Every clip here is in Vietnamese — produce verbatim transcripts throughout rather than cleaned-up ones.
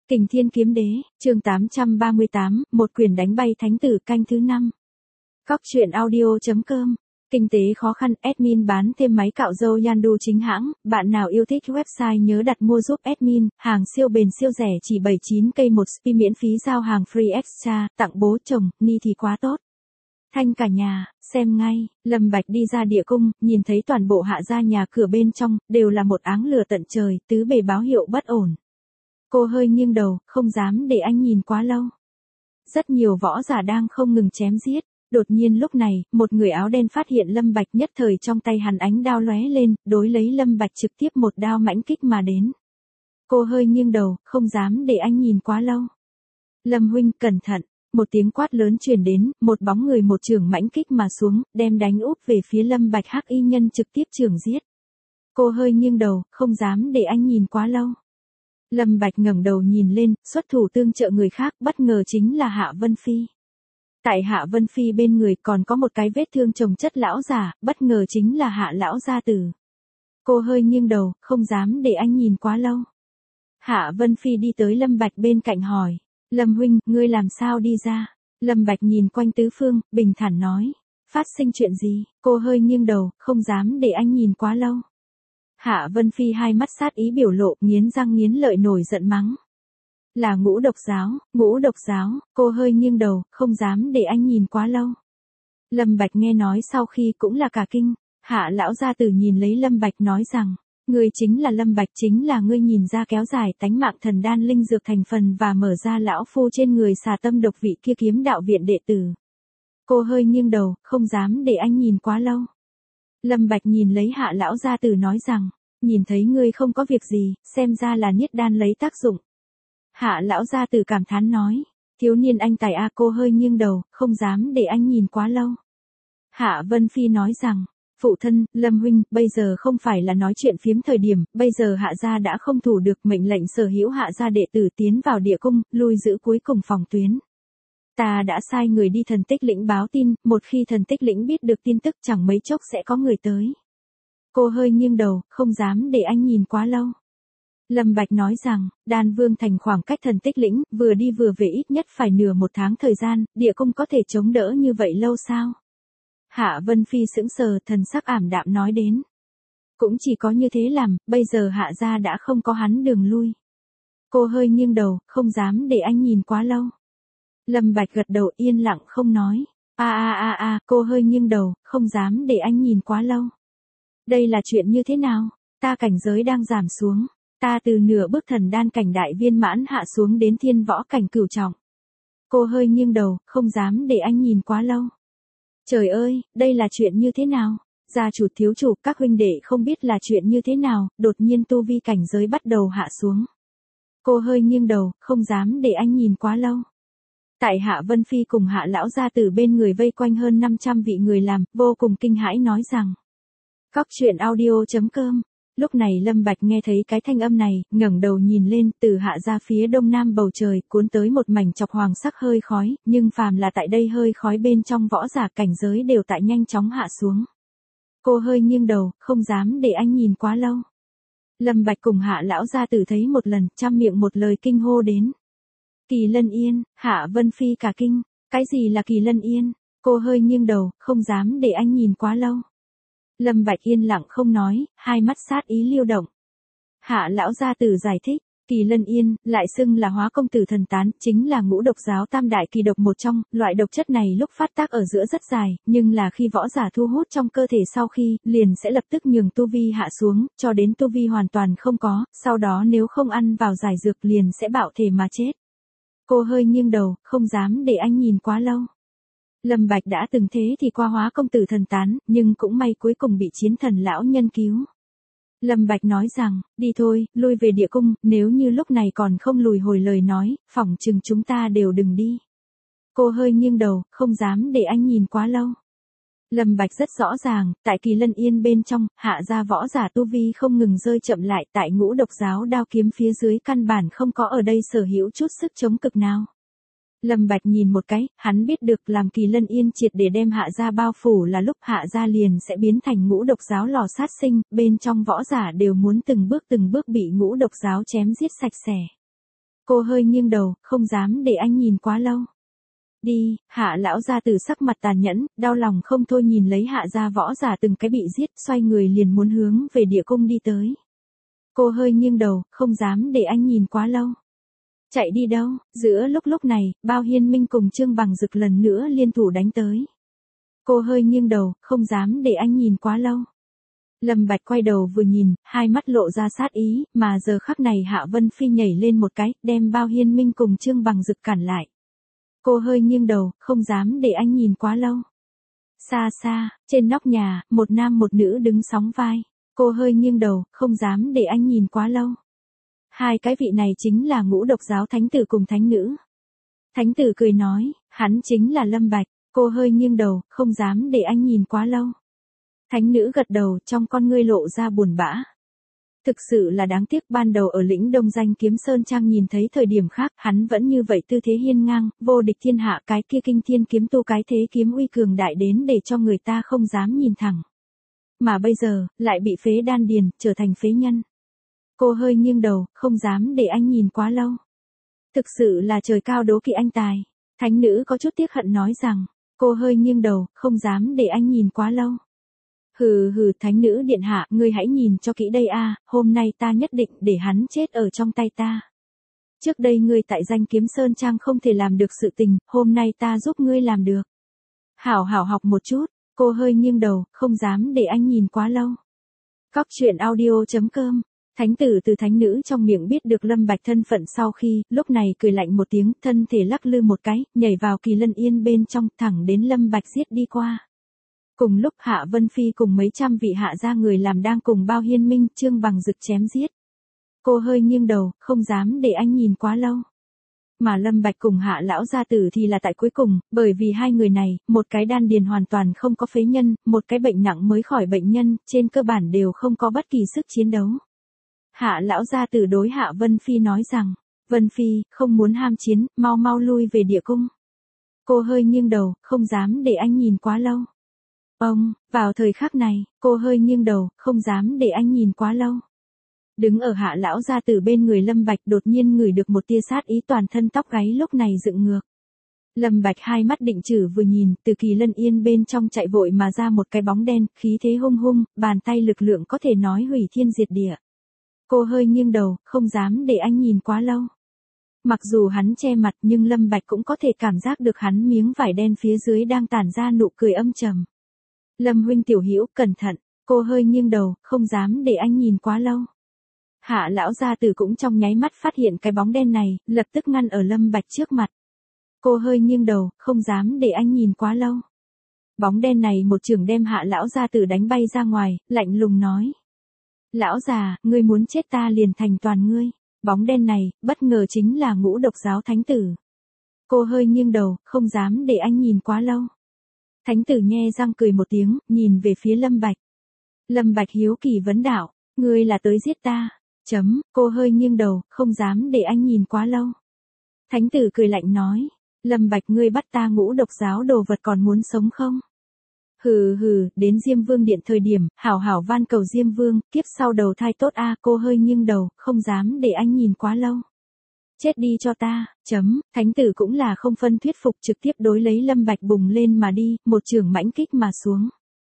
Kình Thiên Kiếm Đế, chương tám trăm ba mươi tám, một quyền đánh bay thánh tử canh thứ năm. Cóc truyện audio.com. Kinh tế khó khăn, admin bán thêm máy cạo râu Yandu chính hãng, bạn nào yêu thích website nhớ đặt mua giúp admin, hàng siêu bền siêu rẻ chỉ bảy mươi chín k một spi miễn phí giao hàng free extra, tặng bố chồng, ni thì quá tốt. Thanh cả nhà, xem ngay, Lâm Bạch đi ra địa cung, nhìn thấy toàn bộ hạ gia nhà cửa bên trong, đều là một áng lửa tận trời, tứ bề báo hiệu bất ổn. Cô hơi nghiêng đầu, không dám để anh nhìn quá lâu. Rất nhiều võ giả đang không ngừng chém giết. Đột nhiên lúc này, một người áo đen phát hiện Lâm Bạch, nhất thời trong tay hắn ánh đao lóe lên, đối lấy Lâm Bạch trực tiếp một đao mãnh kích mà đến. Cô hơi nghiêng đầu, không dám để anh nhìn quá lâu. Lâm huynh, cẩn thận. Một tiếng quát lớn truyền đến, một bóng người một chưởng mãnh kích mà xuống, đem đánh úp về phía Lâm Bạch. Hắc y nhân trực tiếp chưởng giết. Cô hơi nghiêng đầu, không dám để anh nhìn quá lâu. Lâm Bạch ngẩng đầu nhìn lên, xuất thủ tương trợ người khác, bất ngờ chính là Hạ Vân Phi. Tại Hạ Vân Phi bên người còn có một cái vết thương chồng chất lão giả, bất ngờ chính là Hạ lão gia tử. Cô hơi nghiêng đầu, không dám để anh nhìn quá lâu. Hạ Vân Phi đi tới Lâm Bạch bên cạnh hỏi, Lâm huynh, ngươi làm sao đi ra? Lâm Bạch nhìn quanh tứ phương, bình thản nói, phát sinh chuyện gì? Cô hơi nghiêng đầu, không dám để anh nhìn quá lâu. Hạ Vân Phi hai mắt sát ý biểu lộ, nghiến răng nghiến lợi nổi giận mắng. Là Ngũ Độc giáo, Ngũ Độc giáo, cô hơi nghiêng đầu, không dám để anh nhìn quá lâu. Lâm Bạch nghe nói sau khi cũng là cả kinh, Hạ lão gia tử nhìn lấy Lâm Bạch nói rằng, ngươi chính là Lâm Bạch, chính là ngươi nhìn ra kéo dài tánh mạng thần đan linh dược thành phần và mở ra lão phu trên người xà tâm độc vị kia kiếm đạo viện đệ tử. Cô hơi nghiêng đầu, không dám để anh nhìn quá lâu. Lâm Bạch nhìn lấy Hạ lão gia tử nói rằng, nhìn thấy ngươi không có việc gì, xem ra là niết đan lấy tác dụng. Hạ lão gia tử cảm thán nói, thiếu niên anh tài a. Cô hơi nghiêng đầu, không dám để anh nhìn quá lâu. Hạ Vân Phi nói rằng, phụ thân, Lâm huynh, bây giờ không phải là nói chuyện phiếm thời điểm, bây giờ Hạ gia đã không thủ được mệnh lệnh sở hữu Hạ gia đệ tử tiến vào địa cung, lui giữ cuối cùng phòng tuyến. Ta đã sai người đi thần tích lĩnh báo tin, một khi thần tích lĩnh biết được tin tức chẳng mấy chốc sẽ có người tới. Cô hơi nghiêng đầu, không dám để anh nhìn quá lâu. Lâm Bạch nói rằng, Đan Vương thành khoảng cách thần tích lĩnh, vừa đi vừa về ít nhất phải nửa một tháng thời gian, địa cung có thể chống đỡ như vậy lâu sao? Hạ Vân Phi sững sờ, thần sắc ảm đạm nói đến. Cũng chỉ có như thế làm, bây giờ Hạ gia đã không có hắn đường lui. Cô hơi nghiêng đầu, không dám để anh nhìn quá lâu. Lâm Bạch gật đầu yên lặng không nói. A a a a, cô hơi nghiêng đầu, không dám để anh nhìn quá lâu. Đây là chuyện như thế nào? Ta cảnh giới đang giảm xuống. Ta từ nửa bước thần đan cảnh đại viên mãn hạ xuống đến thiên võ cảnh cửu trọng. Cô hơi nghiêng đầu, không dám để anh nhìn quá lâu. Trời ơi, đây là chuyện như thế nào? Gia chủ thiếu chủ, các huynh đệ không biết là chuyện như thế nào, đột nhiên tu vi cảnh giới bắt đầu hạ xuống. Cô hơi nghiêng đầu, không dám để anh nhìn quá lâu. Tại Hạ Vân Phi cùng Hạ lão gia tử bên người vây quanh hơn năm trăm vị người làm, vô cùng kinh hãi nói rằng. Cóc truyện audio.com. Lúc này Lâm Bạch nghe thấy cái thanh âm này, ngẩng đầu nhìn lên, từ hạ ra phía đông nam bầu trời, cuốn tới một mảnh chọc hoàng sắc hơi khói, nhưng phàm là tại đây hơi khói bên trong võ giả cảnh giới đều tại nhanh chóng hạ xuống. Cô hơi nghiêng đầu, không dám để anh nhìn quá lâu. Lâm Bạch cùng Hạ lão gia tử thấy một lần, trăm miệng một lời kinh hô đến. Kỳ Lân Yên, Hạ Vân Phi cả kinh, cái gì là Kỳ Lân Yên? Cô hơi nghiêng đầu, không dám để anh nhìn quá lâu. Lâm Bạch yên lặng không nói, hai mắt sát ý liêu động. Hạ lão gia tử giải thích, Kỳ Lân Yên, lại xưng là hóa công tử thần tán, chính là Ngũ Độc giáo tam đại kỳ độc một trong, loại độc chất này lúc phát tác ở giữa rất dài, nhưng là khi võ giả thu hút trong cơ thể sau khi, liền sẽ lập tức nhường tu vi hạ xuống, cho đến tu vi hoàn toàn không có, sau đó nếu không ăn vào giải dược liền sẽ bạo thể mà chết. Cô hơi nghiêng đầu, không dám để anh nhìn quá lâu. Lâm Bạch đã từng thế thì qua hóa công tử thần tán, nhưng cũng may cuối cùng bị chiến thần lão nhân cứu. Lâm Bạch nói rằng, đi thôi, lui về địa cung, nếu như lúc này còn không lùi hồi lời nói, phỏng chừng chúng ta đều đừng đi. Cô hơi nghiêng đầu, không dám để anh nhìn quá lâu. Lâm Bạch rất rõ ràng, tại Kỳ Lân Yên bên trong, Hạ gia võ giả tu vi không ngừng rơi chậm lại, tại Ngũ Độc giáo đao kiếm phía dưới căn bản không có ở đây sở hữu chút sức chống cực nào. Lâm Bạch nhìn một cái, hắn biết được làm Kỳ Lân Yên triệt để đem Hạ gia bao phủ là lúc Hạ gia liền sẽ biến thành Ngũ Độc giáo lò sát sinh, bên trong võ giả đều muốn từng bước từng bước bị Ngũ Độc giáo chém giết sạch sẽ. Cô hơi nghiêng đầu, không dám để anh nhìn quá lâu. Đi, Hạ lão gia tử sắc mặt tàn nhẫn, đau lòng không thôi nhìn lấy Hạ gia võ giả từng cái bị giết, xoay người liền muốn hướng về địa cung đi tới. Cô hơi nghiêng đầu, không dám để anh nhìn quá lâu. Chạy đi đâu? Giữa lúc lúc này, Bao Hiên Minh cùng Trương Bằng Dực lần nữa liên thủ đánh tới. Cô hơi nghiêng đầu, không dám để anh nhìn quá lâu. Lâm Bạch quay đầu vừa nhìn, hai mắt lộ ra sát ý, mà giờ khắc này Hạ Vân Phi nhảy lên một cái, đem Bao Hiên Minh cùng Trương Bằng Dực cản lại. Cô hơi nghiêng đầu, không dám để anh nhìn quá lâu. Xa xa, trên nóc nhà, một nam một nữ đứng sóng vai. Cô hơi nghiêng đầu, không dám để anh nhìn quá lâu. Hai cái vị này chính là Ngũ Độc giáo thánh tử cùng thánh nữ. Thánh tử cười nói, hắn chính là Lâm Bạch. Cô hơi nghiêng đầu, không dám để anh nhìn quá lâu. Thánh nữ gật đầu, trong con ngươi lộ ra buồn bã. Thực sự là đáng tiếc, ban đầu ở lĩnh Đông Danh Kiếm Sơn Trang nhìn thấy thời điểm khác, hắn vẫn như vậy tư thế hiên ngang, vô địch thiên hạ, cái kia kinh thiên kiếm tu cái thế kiếm uy cường đại đến để cho người ta không dám nhìn thẳng. Mà bây giờ, lại bị phế đan điền, trở thành phế nhân. Cô hơi nghiêng đầu, không dám để anh nhìn quá lâu. Thực sự là trời cao đố kỵ anh tài. Thánh nữ có chút tiếc hận nói rằng, cô hơi nghiêng đầu, không dám để anh nhìn quá lâu. Hừ hừ, thánh nữ điện hạ, ngươi hãy nhìn cho kỹ đây a, hôm nay ta nhất định để hắn chết ở trong tay ta. Trước đây ngươi tại Danh Kiếm Sơn Trang không thể làm được sự tình, hôm nay ta giúp ngươi làm được. Hảo hảo học một chút, cô hơi nghiêng đầu, không dám để anh nhìn quá lâu. Cóc truyện audio chấm com. Thánh tử từ thánh nữ trong miệng biết được Lâm Bạch thân phận sau khi, lúc này cười lạnh một tiếng, thân thể lắc lư một cái, nhảy vào Kỳ Lân Yên bên trong, thẳng đến Lâm Bạch giết đi qua. Cùng lúc Hạ Vân Phi cùng mấy trăm vị hạ gia người làm đang cùng Bao Hiên Minh, Trương Bằng Dực chém giết. Cô hơi nghiêng đầu, không dám để anh nhìn quá lâu. Mà Lâm Bạch cùng Hạ lão gia tử thì là tại cuối cùng, bởi vì hai người này, một cái đan điền hoàn toàn không có phế nhân, một cái bệnh nặng mới khỏi bệnh nhân, trên cơ bản đều không có bất kỳ sức chiến đấu. Hạ lão gia tử đối Hạ Vân Phi nói rằng, Vân Phi, không muốn ham chiến, mau mau lui về địa cung. Cô hơi nghiêng đầu, không dám để anh nhìn quá lâu. Ông, vào thời khắc này, cô hơi nghiêng đầu, không dám để anh nhìn quá lâu. Đứng ở Hạ lão gia tử bên người Lâm Bạch đột nhiên ngửi được một tia sát ý, toàn thân tóc gáy lúc này dựng ngược. Lâm Bạch hai mắt định trừ vừa nhìn, từ Kỳ Lân Yên bên trong chạy vội mà ra một cái bóng đen, khí thế hung hung, bàn tay lực lượng có thể nói hủy thiên diệt địa. Cô hơi nghiêng đầu, không dám để anh nhìn quá lâu. Mặc dù hắn che mặt nhưng Lâm Bạch cũng có thể cảm giác được hắn miếng vải đen phía dưới đang tản ra nụ cười âm trầm. Lâm huynh tiểu hữu, cẩn thận. Cô hơi nghiêng đầu, không dám để anh nhìn quá lâu. Hạ lão gia tử cũng trong nháy mắt phát hiện cái bóng đen này, lập tức ngăn ở Lâm Bạch trước mặt. Cô hơi nghiêng đầu, không dám để anh nhìn quá lâu. Bóng đen này một chưởng đem Hạ lão gia tử đánh bay ra ngoài, lạnh lùng nói. Lão già, ngươi muốn chết ta liền thành toàn ngươi. Bóng đen này, bất ngờ chính là Ngũ Độc giáo thánh tử. Cô hơi nghiêng đầu, không dám để anh nhìn quá lâu. Thánh tử nhe răng cười một tiếng, nhìn về phía Lâm Bạch. Lâm Bạch hiếu kỳ vấn đạo, ngươi là tới giết ta. Chấm, cô hơi nghiêng đầu, không dám để anh nhìn quá lâu. Thánh tử cười lạnh nói, Lâm Bạch ngươi bắt ta Ngũ Độc giáo đồ vật còn muốn sống không? Hừ hừ, đến Diêm Vương điện thời điểm, hảo hảo van cầu Diêm Vương, kiếp sau đầu thai tốt a. Cô hơi nghiêng đầu, không dám để anh nhìn quá lâu. Chết đi cho ta, chấm, thánh tử cũng là không phân thuyết phục, trực tiếp đối lấy Lâm Bạch bùng lên mà đi, một chưởng mãnh kích mà xuống.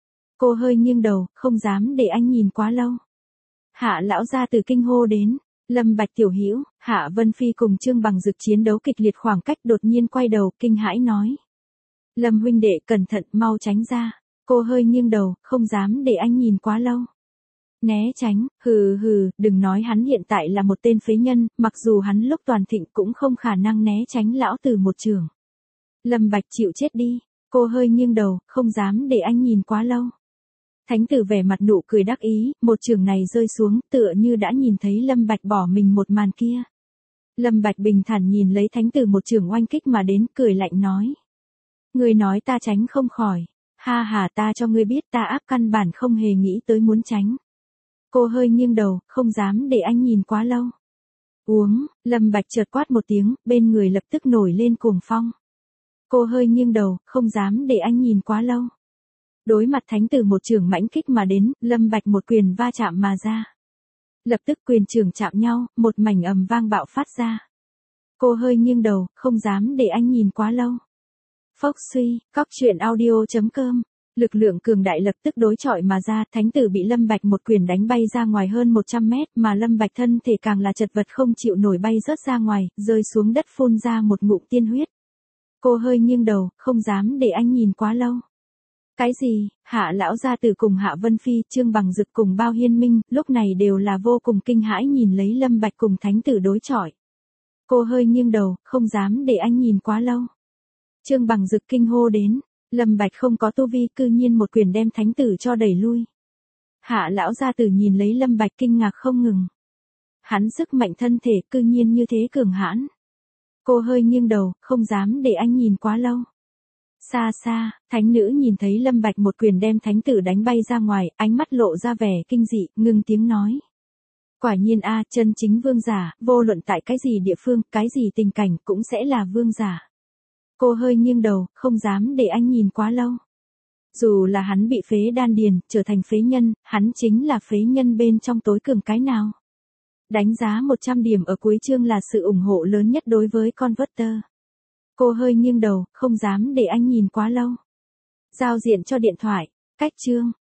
Cô hơi nghiêng đầu, không dám để anh nhìn quá lâu. Hạ lão gia tử kinh hô đến, Lâm Bạch tiểu hữu. Hạ Vân Phi cùng Trương Bằng Dực chiến đấu kịch liệt, khoảng cách đột nhiên quay đầu, kinh hãi nói. Lâm huynh đệ cẩn thận, mau tránh ra. Cô hơi nghiêng đầu, không dám để anh nhìn quá lâu. Né tránh, hừ hừ, đừng nói hắn hiện tại là một tên phế nhân, mặc dù hắn lúc toàn thịnh cũng không khả năng né tránh lão tử một trường. Lâm Bạch chịu chết đi. Cô hơi nghiêng đầu, không dám để anh nhìn quá lâu. Thánh tử vẻ mặt nụ cười đắc ý, một trường này rơi xuống, tựa như đã nhìn thấy Lâm Bạch bỏ mình một màn kia. Lâm Bạch bình thản nhìn lấy thánh tử một trường oanh kích mà đến, cười lạnh nói. Ngươi nói ta tránh không khỏi. Ha ha, ta cho ngươi biết ta áp căn bản không hề nghĩ tới muốn tránh. Cô hơi nghiêng đầu, không dám để anh nhìn quá lâu. Uống, Lâm Bạch chợt quát một tiếng, bên người lập tức nổi lên cuồng phong. Cô hơi nghiêng đầu, không dám để anh nhìn quá lâu. Đối mặt thánh tử một trường mãnh kích mà đến, Lâm Bạch một quyền va chạm mà ra. Lập tức quyền trường chạm nhau, một mảnh ầm vang bạo phát ra. Cô hơi nghiêng đầu, không dám để anh nhìn quá lâu. Phốc suy, cóc truyện audio.com. Lực lượng cường đại lập tức đối chọi mà ra, thánh tử bị Lâm Bạch một quyền đánh bay ra ngoài hơn một trăm mét, mà Lâm Bạch thân thể càng là chật vật không chịu nổi bay rớt ra ngoài, rơi xuống đất phun ra một ngụm tiên huyết. Cô hơi nghiêng đầu, không dám để anh nhìn quá lâu. Cái gì? Hạ lão gia tử cùng Hạ Vân Phi, Trương Bằng Dực cùng Bao Hiên Minh, lúc này đều là vô cùng kinh hãi nhìn lấy Lâm Bạch cùng thánh tử đối chọi. Cô hơi nghiêng đầu, không dám để anh nhìn quá lâu. Trương Bằng Dực kinh hô đến, Lâm Bạch không có tu vi, cư nhiên một quyền đem thánh tử cho đẩy lui. Hạ lão gia tử nhìn lấy Lâm Bạch kinh ngạc không ngừng. Hắn sức mạnh thân thể cư nhiên như thế cường hãn. Cô hơi nghiêng đầu, không dám để anh nhìn quá lâu. Xa xa, thánh nữ nhìn thấy Lâm Bạch một quyền đem thánh tử đánh bay ra ngoài, ánh mắt lộ ra vẻ kinh dị, ngưng tiếng nói. Quả nhiên a, chân chính vương giả, vô luận tại cái gì địa phương, cái gì tình cảnh cũng sẽ là vương giả. Cô hơi nghiêng đầu, không dám để anh nhìn quá lâu. Dù là hắn bị phế đan điền, trở thành phế nhân, hắn chính là phế nhân bên trong tối cường cái nào. Đánh giá một trăm điểm ở cuối chương là sự ủng hộ lớn nhất đối với Converter. Cô hơi nghiêng đầu, không dám để anh nhìn quá lâu. Giao diện cho điện thoại, cách chương.